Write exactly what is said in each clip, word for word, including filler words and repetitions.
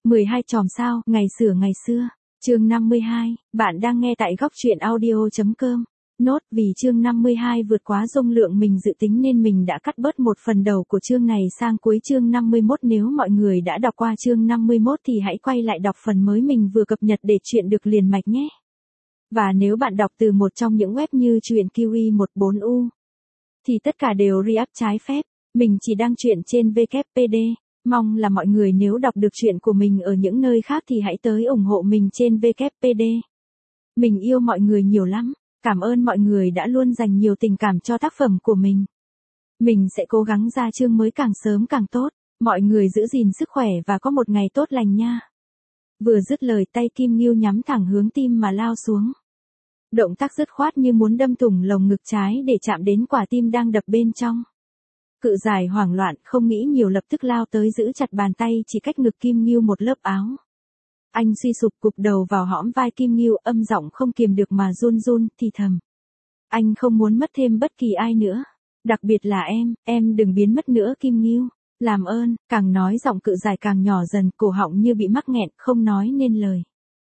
mười hai chòm sao, ngày xửa ngày xưa. Chương năm mươi hai, bạn đang nghe tại góc truyện audio chấm com. Nốt, vì chương năm mươi hai vượt quá dung lượng mình dự tính nên mình đã cắt bớt một phần đầu của chương này sang cuối chương năm mươi mốt. Nếu mọi người đã đọc qua chương năm mươi mốt thì hãy quay lại đọc phần mới mình vừa cập nhật để chuyện được liền mạch nhé. Và nếu bạn đọc từ một trong những web như truyện Kiwi mười bốn U thì tất cả đều re-up trái phép. Mình chỉ đăng truyện trên vê kép pê đê. Mong là mọi người nếu đọc được truyện của mình ở những nơi khác thì hãy tới ủng hộ mình trên vê kép pê đê. Mình yêu mọi người nhiều lắm. Cảm ơn mọi người đã luôn dành nhiều tình cảm cho tác phẩm của mình. Mình sẽ cố gắng ra chương mới càng sớm càng tốt. Mọi người giữ gìn sức khỏe và có một ngày tốt lành nha. Vừa dứt lời tay Kim Ngưu nhắm thẳng hướng tim mà lao xuống. Động tác dứt khoát như muốn đâm thủng lồng ngực trái để chạm đến quả tim đang đập bên trong. Cự giải hoảng loạn không nghĩ nhiều lập tức lao tới giữ chặt bàn tay chỉ cách ngực Kim Ngưu một lớp áo. Anh suy sụp cụp đầu vào hõm vai Kim Ngưu, âm giọng không kiềm được mà run run thì thầm. Anh không muốn mất thêm bất kỳ ai nữa. Đặc biệt là em, em đừng biến mất nữa Kim Ngưu. Làm ơn, càng nói giọng cự giải càng nhỏ dần, cổ họng như bị mắc nghẹn, không nói nên lời.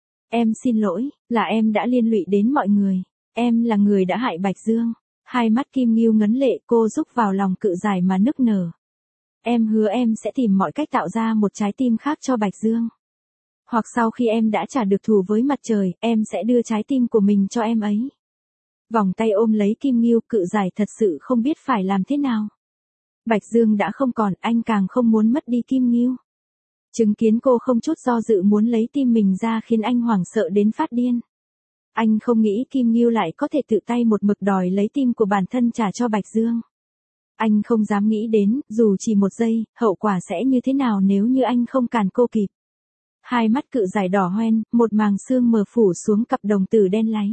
Em xin lỗi, là em đã liên lụy đến mọi người. Em là người đã hại Bạch Dương. Hai mắt Kim Ngưu ngấn lệ, cô rúc vào lòng cự giải mà nức nở. Em hứa em sẽ tìm mọi cách tạo ra một trái tim khác cho Bạch Dương. Hoặc sau khi em đã trả được thù với mặt trời, em sẽ đưa trái tim của mình cho em ấy. Vòng tay ôm lấy Kim Ngưu, cự giải thật sự không biết phải làm thế nào. Bạch Dương đã không còn, anh càng không muốn mất đi Kim Ngưu. Chứng kiến cô không chút do dự muốn lấy tim mình ra khiến anh hoảng sợ đến phát điên. Anh không nghĩ Kim Ngưu lại có thể tự tay một mực đòi lấy tim của bản thân trả cho Bạch Dương. Anh không dám nghĩ đến, dù chỉ một giây, hậu quả sẽ như thế nào nếu như anh không cản cô kịp. Hai mắt cự giải đỏ hoen, một màng sương mờ phủ xuống cặp đồng tử đen láy.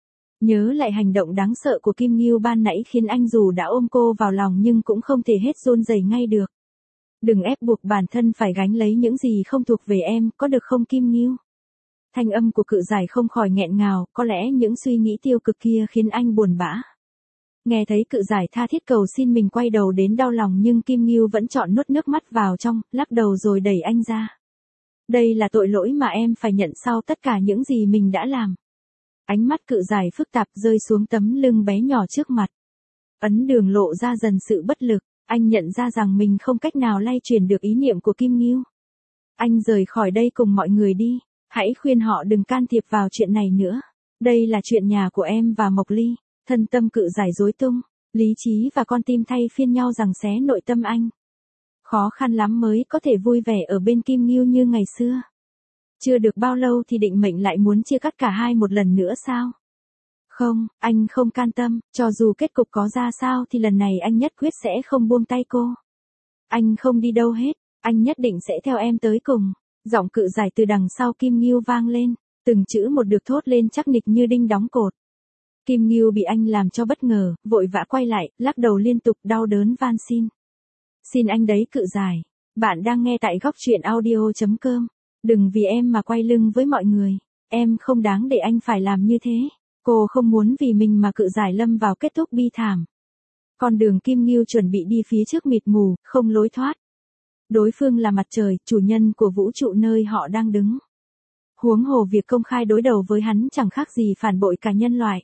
Nhớ lại hành động đáng sợ của Kim Ngưu ban nãy khiến anh dù đã ôm cô vào lòng nhưng cũng không thể hết run rẩy ngay được. Đừng ép buộc bản thân phải gánh lấy những gì không thuộc về em, có được không Kim Ngưu? Thanh âm của cự giải không khỏi nghẹn ngào, có lẽ những suy nghĩ tiêu cực kia khiến anh buồn bã. Nghe thấy cự giải tha thiết cầu xin mình quay đầu đến đau lòng nhưng Kim Ngưu vẫn chọn nuốt nước mắt vào trong, lắc đầu rồi đẩy anh ra. Đây là tội lỗi mà em phải nhận sau tất cả những gì mình đã làm. Ánh mắt cự giải phức tạp rơi xuống tấm lưng bé nhỏ trước mặt. Ấn Đường lộ ra dần sự bất lực, anh nhận ra rằng mình không cách nào lay chuyển được ý niệm của Kim Ngưu. Anh rời khỏi đây cùng mọi người đi, hãy khuyên họ đừng can thiệp vào chuyện này nữa. Đây là chuyện nhà của em và Mộc Ly. Thân tâm cự giải rối tung, lý trí và con tim thay phiên nhau giằng xé nội tâm anh. Khó khăn lắm mới có thể vui vẻ ở bên Kim Ngưu như ngày xưa. Chưa được bao lâu thì định mệnh lại muốn chia cắt cả hai một lần nữa sao? Không, anh không can tâm, cho dù kết cục có ra sao thì lần này anh nhất quyết sẽ không buông tay cô. Anh không đi đâu hết, anh nhất định sẽ theo em tới cùng. Giọng cự giải từ đằng sau Kim Ngưu vang lên, từng chữ một được thốt lên chắc nịch như đinh đóng cột. Kim Ngưu bị anh làm cho bất ngờ, vội vã quay lại, lắc đầu liên tục đau đớn van xin. Xin anh đấy cự giải. Bạn đang nghe tại góc truyện audio chấm com. Đừng vì em mà quay lưng với mọi người. Em không đáng để anh phải làm như thế. Cô không muốn vì mình mà cự giải lâm vào kết thúc bi thảm. Con đường Kim Ngưu chuẩn bị đi phía trước mịt mù, không lối thoát. Đối phương là mặt trời, chủ nhân của vũ trụ nơi họ đang đứng. Huống hồ việc công khai đối đầu với hắn chẳng khác gì phản bội cả nhân loại.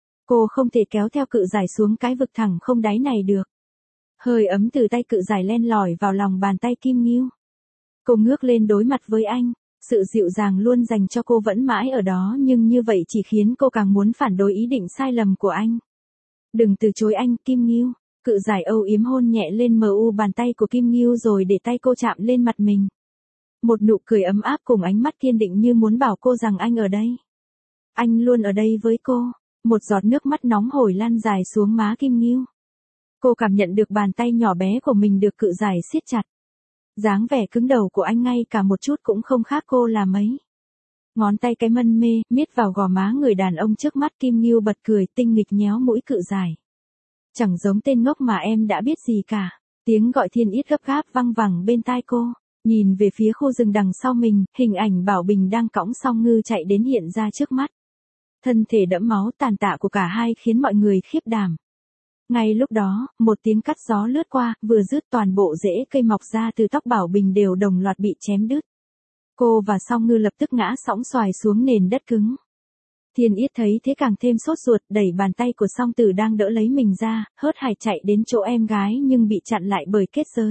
Cô không thể kéo theo cự giải xuống cái vực thẳng không đáy này được. Hơi ấm từ tay cự giải len lỏi vào lòng bàn tay Kim Ngưu. Cô ngước lên đối mặt với anh, sự dịu dàng luôn dành cho cô vẫn mãi ở đó nhưng như vậy chỉ khiến cô càng muốn phản đối ý định sai lầm của anh. Đừng từ chối anh, Kim Ngưu. Cự giải âu yếm hôn nhẹ lên mờ u bàn tay của Kim Ngưu rồi để tay cô chạm lên mặt mình. Một nụ cười ấm áp cùng ánh mắt kiên định như muốn bảo cô rằng anh ở đây. Anh luôn ở đây với cô. Một giọt nước mắt nóng hổi lan dài xuống má Kim Ngưu. Cô cảm nhận được bàn tay nhỏ bé của mình được cự giải siết chặt. Dáng vẻ cứng đầu của anh ngay cả một chút cũng không khác cô là mấy. Ngón tay cái mân mê, miết vào gò má người đàn ông trước mắt. Kim Ngưu bật cười tinh nghịch nhéo mũi cự giải. Chẳng giống tên ngốc mà em đã biết gì cả. Tiếng gọi thiên yết gấp gáp văng vẳng bên tai cô. Nhìn về phía khu rừng đằng sau mình, hình ảnh Bảo Bình đang cõng song ngư chạy đến hiện ra trước mắt. Thân thể đẫm máu tàn tạ của cả hai khiến mọi người khiếp đảm. Ngay lúc đó, một tiếng cắt gió lướt qua, vừa dứt toàn bộ rễ cây mọc ra từ tóc Bảo Bình đều đồng loạt bị chém đứt. Cô và Song Ngư lập tức ngã sõng xoài xuống nền đất cứng. Thiên Yết thấy thế càng thêm sốt ruột, đẩy bàn tay của Song Tử đang đỡ lấy mình ra, hớt hải chạy đến chỗ em gái nhưng bị chặn lại bởi kết giới.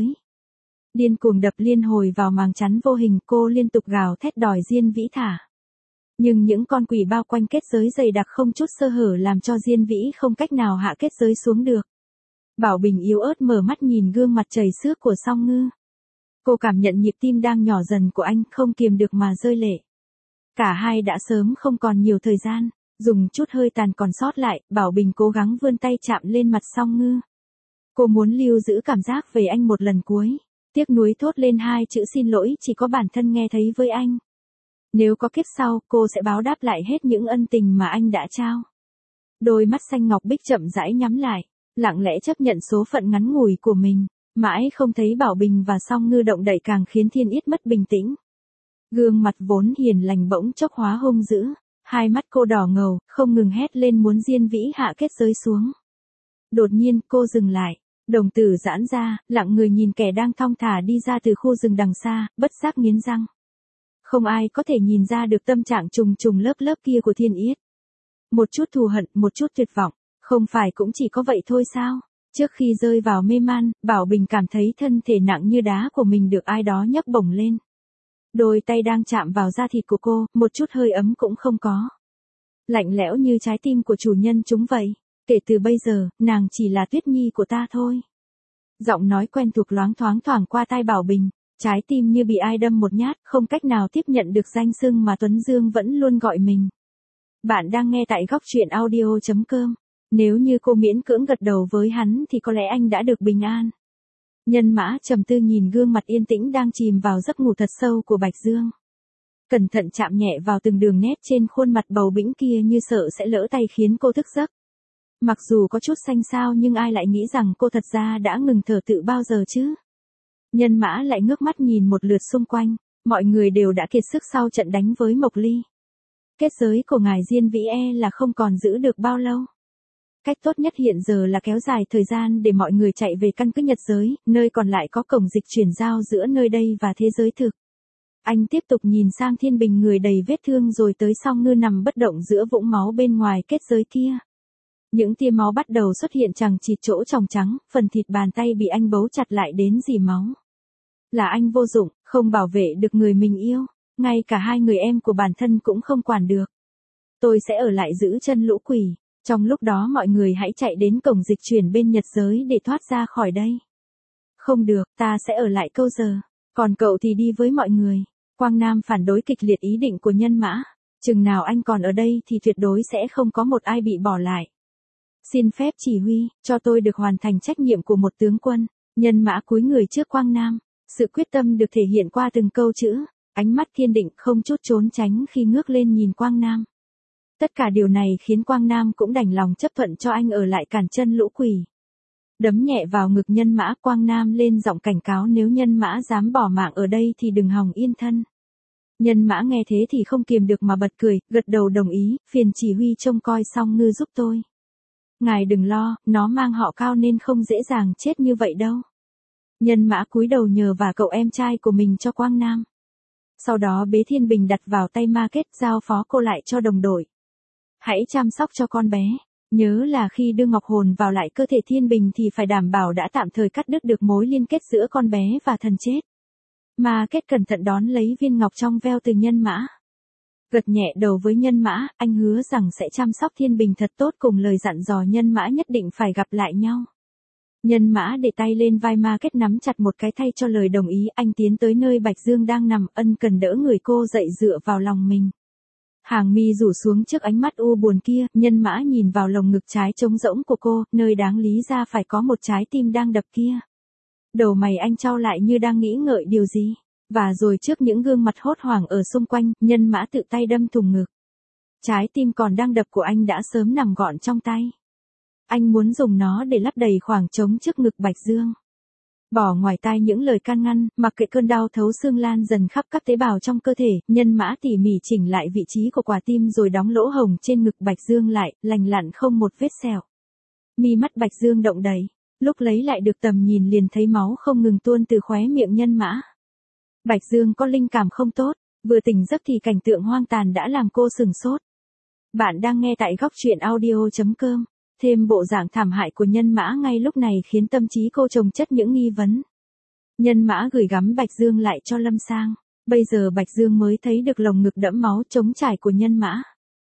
Điên cuồng đập liên hồi vào màng chắn vô hình, cô liên tục gào thét đòi Diên Vĩ thả. Nhưng những con quỷ bao quanh kết giới dày đặc không chút sơ hở làm cho Diên Vĩ không cách nào hạ kết giới xuống được. Bảo Bình yếu ớt mở mắt nhìn gương mặt chảy xước của Song Ngư. Cô cảm nhận nhịp tim đang nhỏ dần của anh, không kiềm được mà rơi lệ. Cả hai đã sớm không còn nhiều thời gian, dùng chút hơi tàn còn sót lại, Bảo Bình cố gắng vươn tay chạm lên mặt Song Ngư. Cô muốn lưu giữ cảm giác về anh một lần cuối, tiếc nuối thốt lên hai chữ xin lỗi chỉ có bản thân nghe thấy với anh. Nếu có kiếp sau, cô sẽ báo đáp lại hết những ân tình mà anh đã trao. Đôi mắt xanh ngọc bích chậm rãi nhắm lại, lặng lẽ chấp nhận số phận ngắn ngủi của mình, mãi không thấy Bảo Bình và Song Ngư động đậy càng khiến Thiên Yết mất bình tĩnh. Gương mặt vốn hiền lành bỗng chốc hóa hung dữ, hai mắt cô đỏ ngầu, không ngừng hét lên muốn Diên Vĩ hạ kết giới xuống. Đột nhiên cô dừng lại, đồng tử giãn ra, lặng người nhìn kẻ đang thong thả đi ra từ khu rừng đằng xa, bất giác nghiến răng. Không ai có thể nhìn ra được tâm trạng trùng trùng lớp lớp kia của Thiên Yết. Một chút thù hận, một chút tuyệt vọng, không phải cũng chỉ có vậy thôi sao? Trước khi rơi vào mê man, Bảo Bình cảm thấy thân thể nặng như đá của mình được ai đó nhấc bổng lên. Đôi tay đang chạm vào da thịt của cô, một chút hơi ấm cũng không có. Lạnh lẽo như trái tim của chủ nhân chúng vậy. Kể từ bây giờ, nàng chỉ là Tuyết Nhi của ta thôi. Giọng nói quen thuộc loáng thoáng thoảng qua tai Bảo Bình, trái tim như bị ai đâm một nhát, không cách nào tiếp nhận được danh xưng mà Tuấn Dương vẫn luôn gọi mình. Bạn đang nghe tại góc truyện audio chấm com. Nếu như cô miễn cưỡng gật đầu với hắn thì có lẽ anh đã được bình an. Nhân Mã trầm tư nhìn gương mặt yên tĩnh đang chìm vào giấc ngủ thật sâu của Bạch Dương. Cẩn thận chạm nhẹ vào từng đường nét trên khuôn mặt bầu bĩnh kia như sợ sẽ lỡ tay khiến cô thức giấc. Mặc dù có chút xanh xao nhưng ai lại nghĩ rằng cô thật ra đã ngừng thở tự bao giờ chứ. Nhân Mã lại ngước mắt nhìn một lượt xung quanh, mọi người đều đã kiệt sức sau trận đánh với Mộc Ly. Kết giới của ngài Diên Vĩ e là không còn giữ được bao lâu. Cách tốt nhất hiện giờ là kéo dài thời gian để mọi người chạy về căn cứ Nhật giới, nơi còn lại có cổng dịch chuyển giao giữa nơi đây và thế giới thực. Anh tiếp tục nhìn sang Thiên Bình người đầy vết thương rồi tới Song Ngư nằm bất động giữa vũng máu bên ngoài kết giới kia. Những tia máu bắt đầu xuất hiện chằng chịt chỗ tròng trắng, phần thịt bàn tay bị anh bấu chặt lại đến rỉ máu. Là anh vô dụng, không bảo vệ được người mình yêu, ngay cả hai người em của bản thân cũng không quản được. Tôi sẽ ở lại giữ chân lũ quỷ, trong lúc đó mọi người hãy chạy đến cổng dịch chuyển bên Nhật giới để thoát ra khỏi đây. Không được, ta sẽ ở lại câu giờ, còn cậu thì đi với mọi người. Quang Nam phản đối kịch liệt ý định của Nhân Mã, chừng nào anh còn ở đây thì tuyệt đối sẽ không có một ai bị bỏ lại. Xin phép chỉ huy, cho tôi được hoàn thành trách nhiệm của một tướng quân. Nhân Mã cúi người trước Quang Nam, sự quyết tâm được thể hiện qua từng câu chữ, ánh mắt kiên định không chút trốn tránh khi ngước lên nhìn Quang Nam. Tất cả điều này khiến Quang Nam cũng đành lòng chấp thuận cho anh ở lại cản chân lũ quỷ. Đấm nhẹ vào ngực Nhân Mã, Quang Nam lên giọng cảnh cáo nếu Nhân Mã dám bỏ mạng ở đây thì đừng hòng yên thân. Nhân Mã nghe thế thì không kiềm được mà bật cười, gật đầu đồng ý, phiền chỉ huy trông coi Song Ngư giúp tôi. Ngài đừng lo, nó mang họ Cao nên không dễ dàng chết như vậy đâu. Nhân Mã cúi đầu nhờ và cậu em trai của mình cho Quang Nam. Sau đó bế Thiên Bình đặt vào tay Ma Kết, giao phó cô lại cho đồng đội. Hãy chăm sóc cho con bé. Nhớ là khi đưa ngọc hồn vào lại cơ thể Thiên Bình thì phải đảm bảo đã tạm thời cắt đứt được mối liên kết giữa con bé và thần chết. Ma Kết cẩn thận đón lấy viên ngọc trong veo từ Nhân Mã. Gật nhẹ đầu với Nhân Mã, anh hứa rằng sẽ chăm sóc Thiên Bình thật tốt cùng lời dặn dò Nhân Mã nhất định phải gặp lại nhau. Nhân Mã để tay lên vai Ma Kết nắm chặt một cái thay cho lời đồng ý, anh tiến tới nơi Bạch Dương đang nằm, ân cần đỡ người cô dậy dựa vào lòng mình. Hàng mi rủ xuống trước ánh mắt u buồn kia, Nhân Mã nhìn vào lồng ngực trái trống rỗng của cô, nơi đáng lý ra phải có một trái tim đang đập kia. Đầu mày anh chau lại như đang nghĩ ngợi điều gì. Và rồi trước những gương mặt hốt hoảng ở xung quanh, Nhân Mã tự tay đâm thủng ngực. Trái tim còn đang đập của anh đã sớm nằm gọn trong tay. Anh muốn dùng nó để lấp đầy khoảng trống trước ngực Bạch Dương. Bỏ ngoài tai những lời can ngăn, mặc kệ cơn đau thấu xương lan dần khắp các tế bào trong cơ thể, Nhân Mã tỉ mỉ chỉnh lại vị trí của quả tim rồi đóng lỗ hổng trên ngực Bạch Dương lại, lành lặn không một vết sẹo. Mi mắt Bạch Dương động đậy, lúc lấy lại được tầm nhìn liền thấy máu không ngừng tuôn từ khóe miệng Nhân Mã. Bạch Dương có linh cảm không tốt, Vừa tỉnh giấc thì cảnh tượng hoang tàn đã làm cô sừng sốt. Bạn đang nghe tại góc truyện audio.com. Thêm bộ dạng thảm hại của Nhân Mã ngay lúc này khiến tâm trí cô chồng chất những nghi vấn. Nhân Mã gửi gắm Bạch Dương lại cho Lâm Sang. Bây giờ Bạch Dương mới thấy được lồng ngực đẫm máu trống trải của Nhân Mã.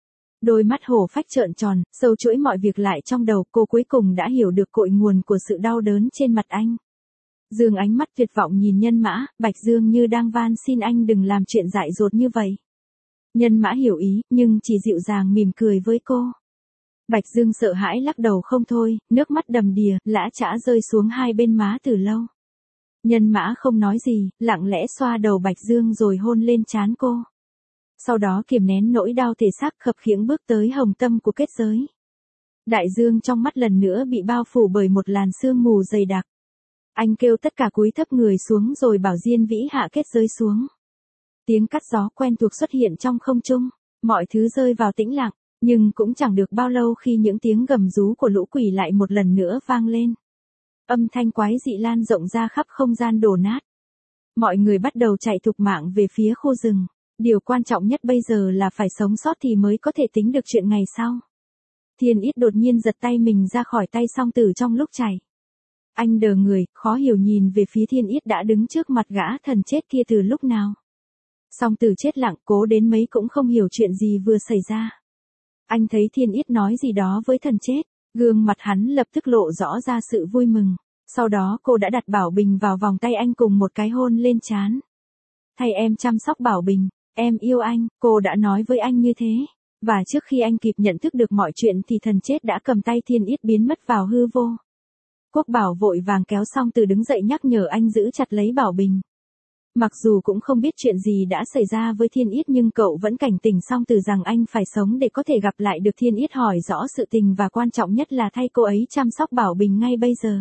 Đôi mắt hổ phách trợn tròn, sâu chuỗi mọi việc lại trong đầu, cô cuối cùng đã hiểu được cội nguồn của sự đau đớn trên mặt anh. Dương ánh mắt tuyệt vọng nhìn Nhân Mã, Bạch Dương như đang van xin anh đừng làm chuyện dại dột như vậy. Nhân Mã hiểu ý, nhưng chỉ dịu dàng mỉm cười với cô. Bạch Dương sợ hãi lắc đầu không thôi, nước mắt đầm đìa, lã chã rơi xuống hai bên má từ lâu. Nhân Mã không nói gì, lặng lẽ xoa đầu Bạch Dương rồi hôn lên trán cô. Sau đó kiềm nén nỗi đau thể xác khập khiễng bước tới hồng tâm của kết giới. Đại Dương trong mắt lần nữa bị bao phủ bởi một làn sương mù dày đặc. Anh kêu tất cả cúi thấp người xuống rồi bảo Diên Vĩ hạ kết giới xuống. Tiếng cắt gió quen thuộc xuất hiện trong không trung, mọi thứ rơi vào tĩnh lặng, nhưng cũng chẳng được bao lâu khi những tiếng gầm rú của lũ quỷ lại một lần nữa vang lên. Âm thanh quái dị lan rộng ra khắp không gian đổ nát. Mọi người bắt đầu chạy thục mạng về phía khu rừng. Điều quan trọng nhất bây giờ là phải sống sót thì mới có thể tính được chuyện ngày sau. Thiên Ít đột nhiên giật tay mình ra khỏi tay Song Tử trong lúc chạy. Anh đờ người, khó hiểu nhìn về phía Thiên Ít đã đứng trước mặt gã thần chết kia từ lúc nào. Song Tử chết lặng, cố đến mấy cũng không hiểu chuyện gì vừa xảy ra. Anh thấy Thiên Ít nói gì đó với thần chết, gương mặt hắn lập tức lộ rõ ra sự vui mừng. Sau đó cô đã đặt Bảo Bình vào vòng tay anh cùng một cái hôn lên trán. Thay em chăm sóc Bảo Bình, em yêu anh, cô đã nói với anh như thế. Và trước khi anh kịp nhận thức được mọi chuyện thì thần chết đã cầm tay Thiên Ít biến mất vào hư vô. Quốc Bảo vội vàng kéo Song Tử đứng dậy nhắc nhở anh giữ chặt lấy Bảo Bình. Mặc dù cũng không biết chuyện gì đã xảy ra với Thiên Ít nhưng cậu vẫn cảnh tỉnh Song Tử rằng anh phải sống để có thể gặp lại được Thiên Ít, hỏi rõ sự tình và quan trọng nhất là thay cô ấy chăm sóc Bảo Bình ngay bây giờ.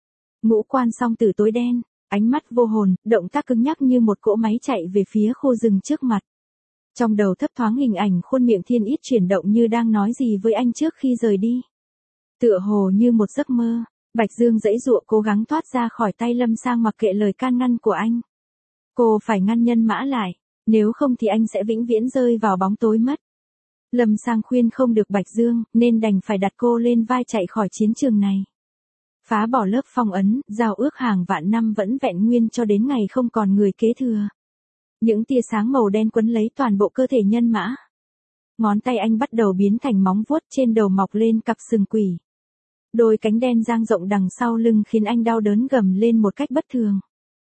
Ngũ quan Song Tử tối đen, ánh mắt vô hồn, động tác cứng nhắc như một cỗ máy chạy về phía khu rừng trước mặt. Trong đầu thấp thoáng hình ảnh khuôn miệng Thiên Ít chuyển động như đang nói gì với anh trước khi rời đi. Tựa hồ như một giấc mơ, Bạch Dương giãy giụa cố gắng thoát ra khỏi tay Lâm Sang mặc kệ lời can ngăn của anh. Cô phải ngăn Nhân Mã lại, nếu không thì anh sẽ vĩnh viễn rơi vào bóng tối mất. Lâm Sang khuyên không được Bạch Dương, nên đành phải đặt cô lên vai chạy khỏi chiến trường này. Phá bỏ lớp phong ấn, giao ước hàng vạn năm vẫn vẹn nguyên cho đến ngày không còn người kế thừa. Những tia sáng màu đen quấn lấy toàn bộ cơ thể Nhân Mã. Ngón tay anh bắt đầu biến thành móng vuốt, trên đầu mọc lên cặp sừng quỷ. Đôi cánh đen dang rộng đằng sau lưng khiến anh đau đớn gầm lên một cách bất thường.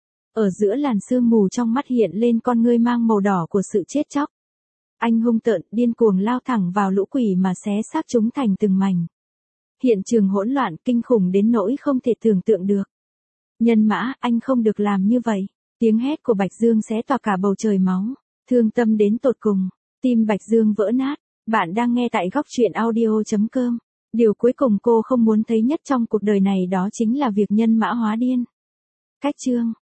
Ở giữa làn sương mù trong mắt hiện lên con ngươi mang màu đỏ của sự chết chóc. Anh hung tợn, điên cuồng lao thẳng vào lũ quỷ mà xé xác chúng thành từng mảnh. Hiện trường hỗn loạn kinh khủng đến nỗi không thể tưởng tượng được. Nhân Mã, anh không được làm như vậy. Tiếng hét của Bạch Dương xé toạc cả bầu trời máu. Thương tâm đến tột cùng. Tim Bạch Dương vỡ nát. Bạn đang nghe tại góc truyện audio.com. Điều cuối cùng cô không muốn thấy nhất trong cuộc đời này đó chính là việc Nhân Mã hóa điên. Cách chương.